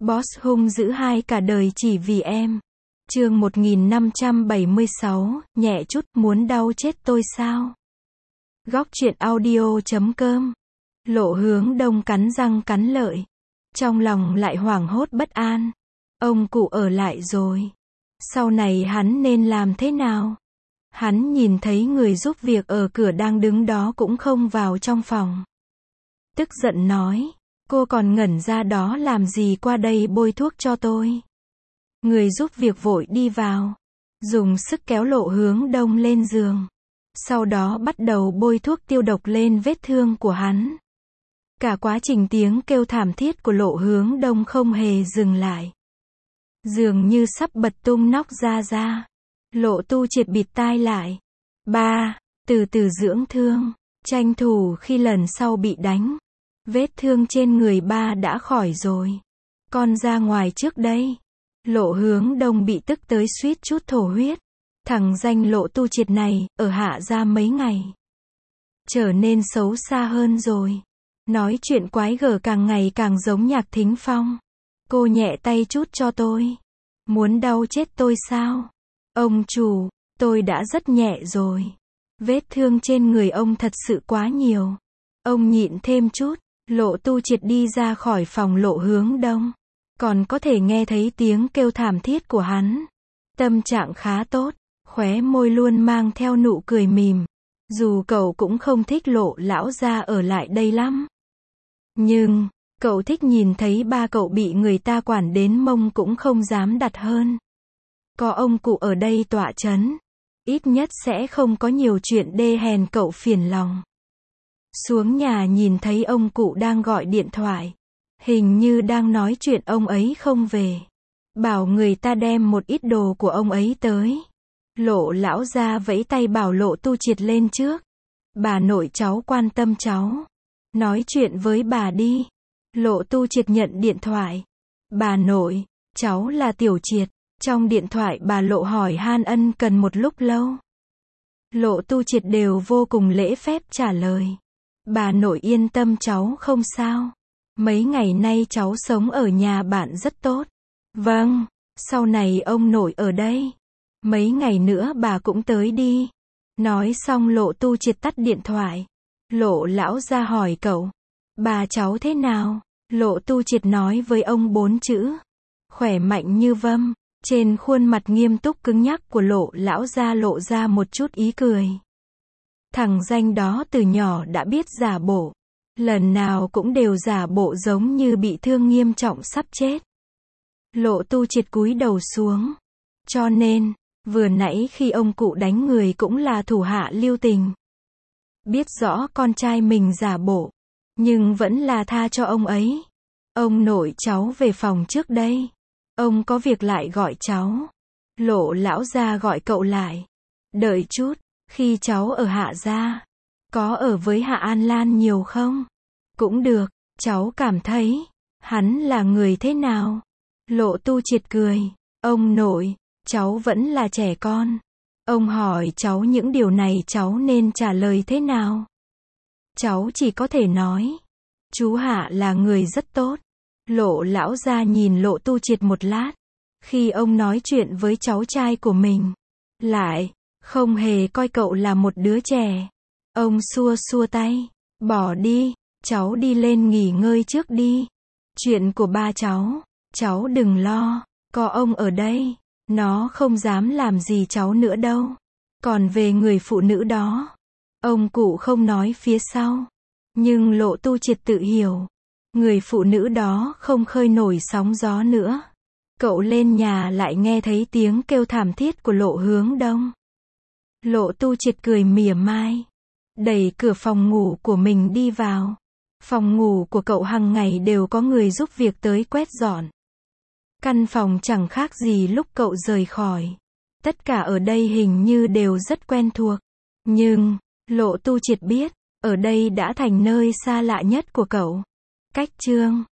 Boss hung dữ hai cả đời chỉ vì em. Chương 1576, nhẹ chút, muốn đau chết tôi sao? Góc truyện audio.com. Lộ Hướng Đông cắn răng cắn lợi. Trong lòng lại hoảng hốt bất an. Ông cụ ở lại rồi. Sau này hắn nên làm thế nào? Hắn nhìn thấy người giúp việc ở cửa đang đứng đó cũng không vào trong phòng. Tức giận nói, cô còn ngẩn ra đó làm gì, qua đây bôi thuốc cho tôi. Người giúp việc vội đi vào, dùng sức kéo Lộ Hướng Đông lên giường. Sau đó bắt đầu bôi thuốc tiêu độc lên vết thương của hắn. Cả quá trình tiếng kêu thảm thiết của Lộ Hướng Đông không hề dừng lại. Dường như sắp bật tung nóc ra. Lộ Tu Triệt bịt tai lại. Ba, từ từ dưỡng thương, tranh thủ khi lần sau bị đánh. Vết thương trên người ba đã khỏi rồi. Con ra ngoài trước đây. Lộ Hướng Đông bị tức tới suýt chút thổ huyết. Thằng danh Lộ Tu Triệt này, ở Hạ Gia mấy ngày, trở nên xấu xa hơn rồi. Nói chuyện quái gở càng ngày càng giống Nhạc Thính Phong. Cô nhẹ tay chút cho tôi. Muốn đau chết tôi sao? Ông chủ, tôi đã rất nhẹ rồi. Vết thương trên người ông thật sự quá nhiều. Ông nhịn thêm chút. Lộ Tu Triệt đi ra khỏi phòng Lộ Hướng Đông. Còn có thể nghe thấy tiếng kêu thảm thiết của hắn. Tâm trạng khá tốt. Khóe môi luôn mang theo nụ cười mỉm. Dù cậu cũng không thích Lộ lão gia ở lại đây lắm. Nhưng, cậu thích nhìn thấy ba cậu bị người ta quản đến mông cũng không dám đặt hơn. Có ông cụ ở đây tọa chấn, ít nhất sẽ không có nhiều chuyện đê hèn cậu phiền lòng. Xuống nhà nhìn thấy ông cụ đang gọi điện thoại. Hình như đang nói chuyện ông ấy không về. Bảo người ta đem một ít đồ của ông ấy tới. Lộ lão gia vẫy tay bảo Lộ Tu Triệt lên trước. Bà nội cháu quan tâm cháu. Nói chuyện với bà đi. Lộ Tu Triệt nhận điện thoại. Bà nội, cháu là Tiểu Triệt. Trong điện thoại bà Lộ hỏi han ân cần một lúc lâu. Lộ Tu Triệt đều vô cùng lễ phép trả lời. Bà nội yên tâm, cháu không sao. Mấy ngày nay cháu sống ở nhà bạn rất tốt. Vâng, sau này ông nội ở đây. Mấy ngày nữa bà cũng tới đi. Nói xong Lộ Tu Triệt tắt điện thoại. Lộ lão gia hỏi cậu, bà cháu thế nào? Lộ Tu Triệt nói với ông 4 chữ. Khỏe mạnh như vâm. Trên khuôn mặt nghiêm túc cứng nhắc của Lộ lão gia lộ ra một chút ý cười. Thằng danh đó từ nhỏ đã biết giả bộ. Lần nào cũng đều giả bộ giống như bị thương nghiêm trọng sắp chết. Lộ Tu Triệt cúi đầu xuống. Cho nên, vừa nãy khi ông cụ đánh người cũng là thủ hạ lưu tình. Biết rõ con trai mình giả bộ, nhưng vẫn là tha cho ông ấy. Ông nội cháu về phòng trước đây. Ông có việc lại gọi cháu. Lộ lão gia gọi cậu lại. Đợi chút, khi cháu ở Hạ Gia, có ở với Hạ An Lan nhiều không? Cũng được, cháu cảm thấy, hắn là người thế nào? Lộ Tu Triệt cười. Ông nội, cháu vẫn là trẻ con. Ông hỏi cháu những điều này cháu nên trả lời thế nào? Cháu chỉ có thể nói, chú Hạ là người rất tốt. Lộ lão gia nhìn Lộ Tu Triệt một lát. Khi ông nói chuyện với cháu trai của mình, lại không hề coi cậu là một đứa trẻ. Ông xua xua tay. Bỏ đi, cháu đi lên nghỉ ngơi trước đi. Chuyện của ba cháu đừng lo. Có ông ở đây, nó không dám làm gì cháu nữa đâu. Còn về người phụ nữ đó, ông cụ không nói phía sau. Nhưng Lộ Tu Triệt tự hiểu. Người phụ nữ đó không khơi nổi sóng gió nữa. Cậu lên nhà lại nghe thấy tiếng kêu thảm thiết của Lộ Hướng Đông. Lộ Tu Triệt cười mỉa mai. Đẩy cửa phòng ngủ của mình đi vào. Phòng ngủ của cậu hàng ngày đều có người giúp việc tới quét dọn. Căn phòng chẳng khác gì lúc cậu rời khỏi. Tất cả ở đây hình như đều rất quen thuộc. Nhưng, Lộ Tu Triệt biết, ở đây đã thành nơi xa lạ nhất của cậu. Cách chương